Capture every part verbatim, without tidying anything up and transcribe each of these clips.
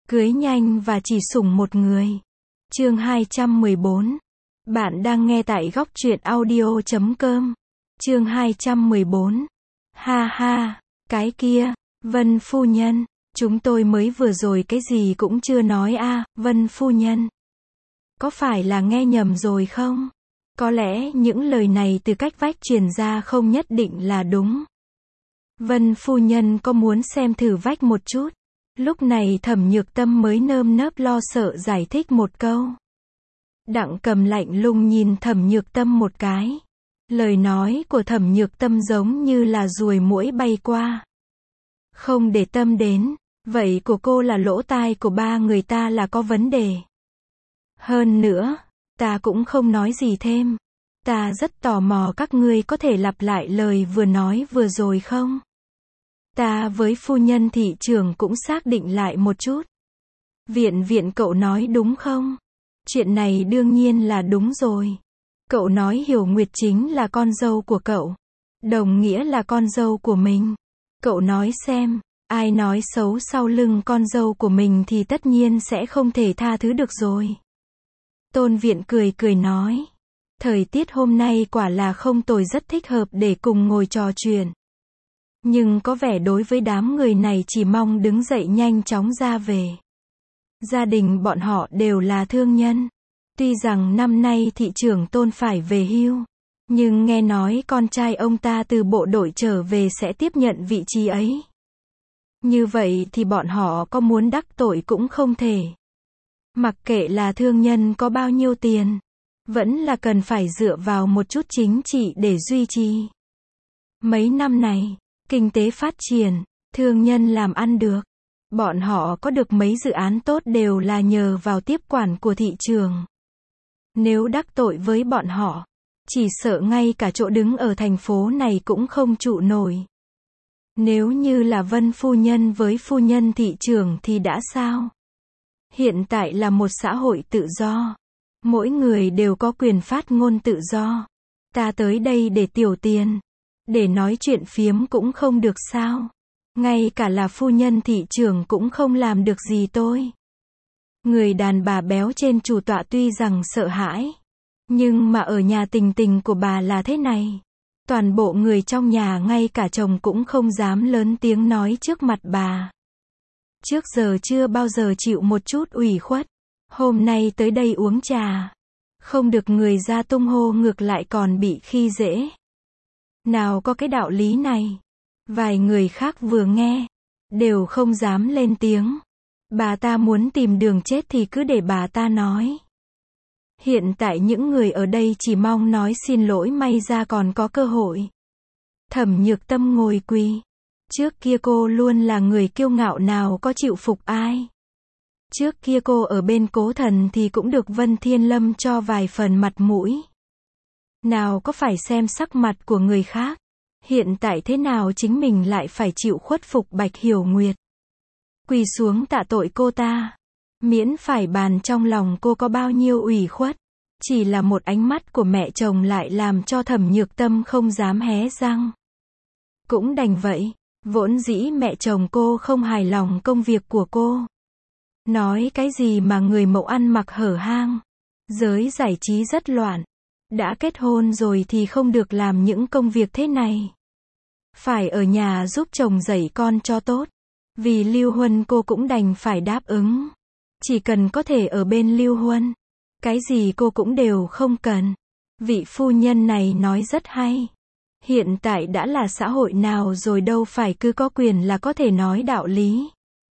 Cưới nhanh và chỉ sủng một người. Chương hai trăm mười bốn. Bạn đang nghe tại góc truyện audio chấm com. Chương hai trăm mười bốn. Ha ha, cái kia, Vân phu nhân, chúng tôi mới vừa rồi cái gì cũng chưa nói a, à, Vân phu nhân. Có phải là nghe nhầm rồi không? Có lẽ những lời này từ cách vách truyền ra không nhất định là đúng. Vân phu nhân có muốn xem thử vách một chút? Lúc này Thẩm Nhược Tâm mới nơm nớp lo sợ giải thích một câu. Đặng Cầm lạnh lùng nhìn Thẩm Nhược Tâm một cái. Lời nói của Thẩm Nhược Tâm giống như là ruồi muỗi bay qua. Không để tâm đến, vậy của cô là lỗ tai của ba người ta là có vấn đề. Hơn nữa, ta cũng không nói gì thêm. Ta rất tò mò các ngươi có thể lặp lại lời vừa nói vừa rồi không? Ta với phu nhân thị trưởng cũng xác định lại một chút. Viện viện cậu nói đúng không? Chuyện này đương nhiên là đúng rồi. Cậu nói Hiểu Nguyệt chính là con dâu của cậu. Đồng nghĩa là con dâu của mình. Cậu nói xem, ai nói xấu sau lưng con dâu của mình thì tất nhiên sẽ không thể tha thứ được rồi. Tôn Viện cười cười nói. Thời tiết hôm nay quả là không tồi, rất thích hợp để cùng ngồi trò chuyện. Nhưng có vẻ đối với đám người này chỉ mong đứng dậy nhanh chóng ra về. Gia đình bọn họ đều là thương nhân. Tuy rằng năm nay thị trưởng Tôn phải về hưu, nhưng nghe nói con trai ông ta từ bộ đội trở về sẽ tiếp nhận vị trí ấy. Như vậy thì bọn họ có muốn đắc tội cũng không thể. Mặc kệ là thương nhân có bao nhiêu tiền, vẫn là cần phải dựa vào một chút chính trị để duy trì. Mấy năm này, kinh tế phát triển, thương nhân làm ăn được. Bọn họ có được mấy dự án tốt đều là nhờ vào tiếp quản của thị trường. Nếu đắc tội với bọn họ, chỉ sợ ngay cả chỗ đứng ở thành phố này cũng không trụ nổi. Nếu như là Vân phu nhân với phu nhân thị trưởng thì đã sao? Hiện tại là một xã hội tự do. Mỗi người đều có quyền phát ngôn tự do. Ta tới đây để tiểu tiền. Để nói chuyện phiếm cũng không được sao? Ngay cả là phu nhân thị trưởng cũng không làm được gì tôi. Người đàn bà béo trên chủ tọa tuy rằng sợ hãi, nhưng mà ở nhà tình tình của bà là thế này. Toàn bộ người trong nhà ngay cả chồng cũng không dám lớn tiếng nói trước mặt bà. Trước giờ chưa bao giờ chịu một chút ủy khuất. Hôm nay tới đây uống trà. Không được người ra tung hô ngược lại còn bị khi dễ. Nào có cái đạo lý này. Vài người khác vừa nghe, đều không dám lên tiếng. Bà ta muốn tìm đường chết thì cứ để bà ta nói. Hiện tại những người ở đây chỉ mong nói xin lỗi, may ra còn có cơ hội. Thẩm Nhược Tâm ngồi quỳ. Trước kia cô luôn là người kiêu ngạo, nào có chịu phục ai. Trước kia cô ở bên Cố Thần thì cũng được Vân Thiên Lâm cho vài phần mặt mũi. Nào có phải xem sắc mặt của người khác. Hiện tại thế nào chính mình lại phải chịu khuất phục Bạch Hiểu Nguyệt. Quỳ xuống tạ tội cô ta. Miễn phải bàn trong lòng cô có bao nhiêu ủy khuất. Chỉ là một ánh mắt của mẹ chồng lại làm cho Thẩm Nhược Tâm không dám hé răng. Cũng đành vậy. Vốn dĩ mẹ chồng cô không hài lòng công việc của cô. Nói cái gì mà người mẫu ăn mặc hở hang. Giới giải trí rất loạn. Đã kết hôn rồi thì không được làm những công việc thế này. Phải ở nhà giúp chồng dạy con cho tốt. Vì Lưu Huân cô cũng đành phải đáp ứng. Chỉ cần có thể ở bên Lưu Huân. Cái gì cô cũng đều không cần. Vị phu nhân này nói rất hay. Hiện tại đã là xã hội nào rồi, đâu phải cứ có quyền là có thể nói đạo lý.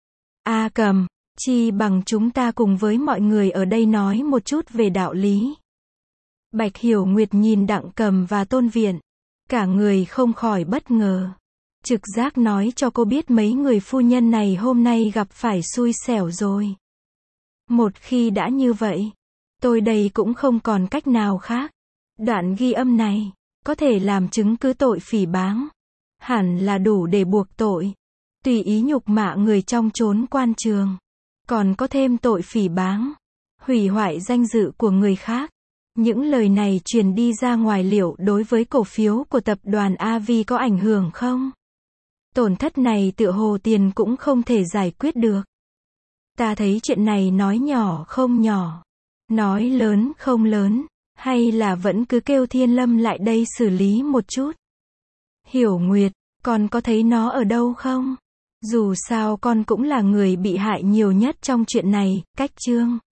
A Cầm, chi bằng chúng ta cùng với mọi người ở đây nói một chút về đạo lý. Bạch Hiểu Nguyệt nhìn Đặng Cầm và Tôn Viện. Cả người không khỏi bất ngờ. Trực giác nói cho cô biết mấy người phu nhân này hôm nay gặp phải xui xẻo rồi. Một khi đã như vậy, tôi đây cũng không còn cách nào khác. Đoạn ghi âm này có thể làm chứng cứ tội phỉ báng. Hẳn là đủ để buộc tội. Tùy ý nhục mạ người trong chốn quan trường. Còn có thêm tội phỉ báng. Hủy hoại danh dự của người khác. Những lời này truyền đi ra ngoài liệu đối với cổ phiếu của tập đoàn a vê có ảnh hưởng không? Tổn thất này tựa hồ tiền cũng không thể giải quyết được. Ta thấy chuyện này nói nhỏ không nhỏ, nói lớn không lớn, hay là vẫn cứ kêu Thiên Lâm lại đây xử lý một chút. Hiểu Nguyệt, con có thấy nó ở đâu không? Dù sao con cũng là người bị hại nhiều nhất trong chuyện này, cách Trương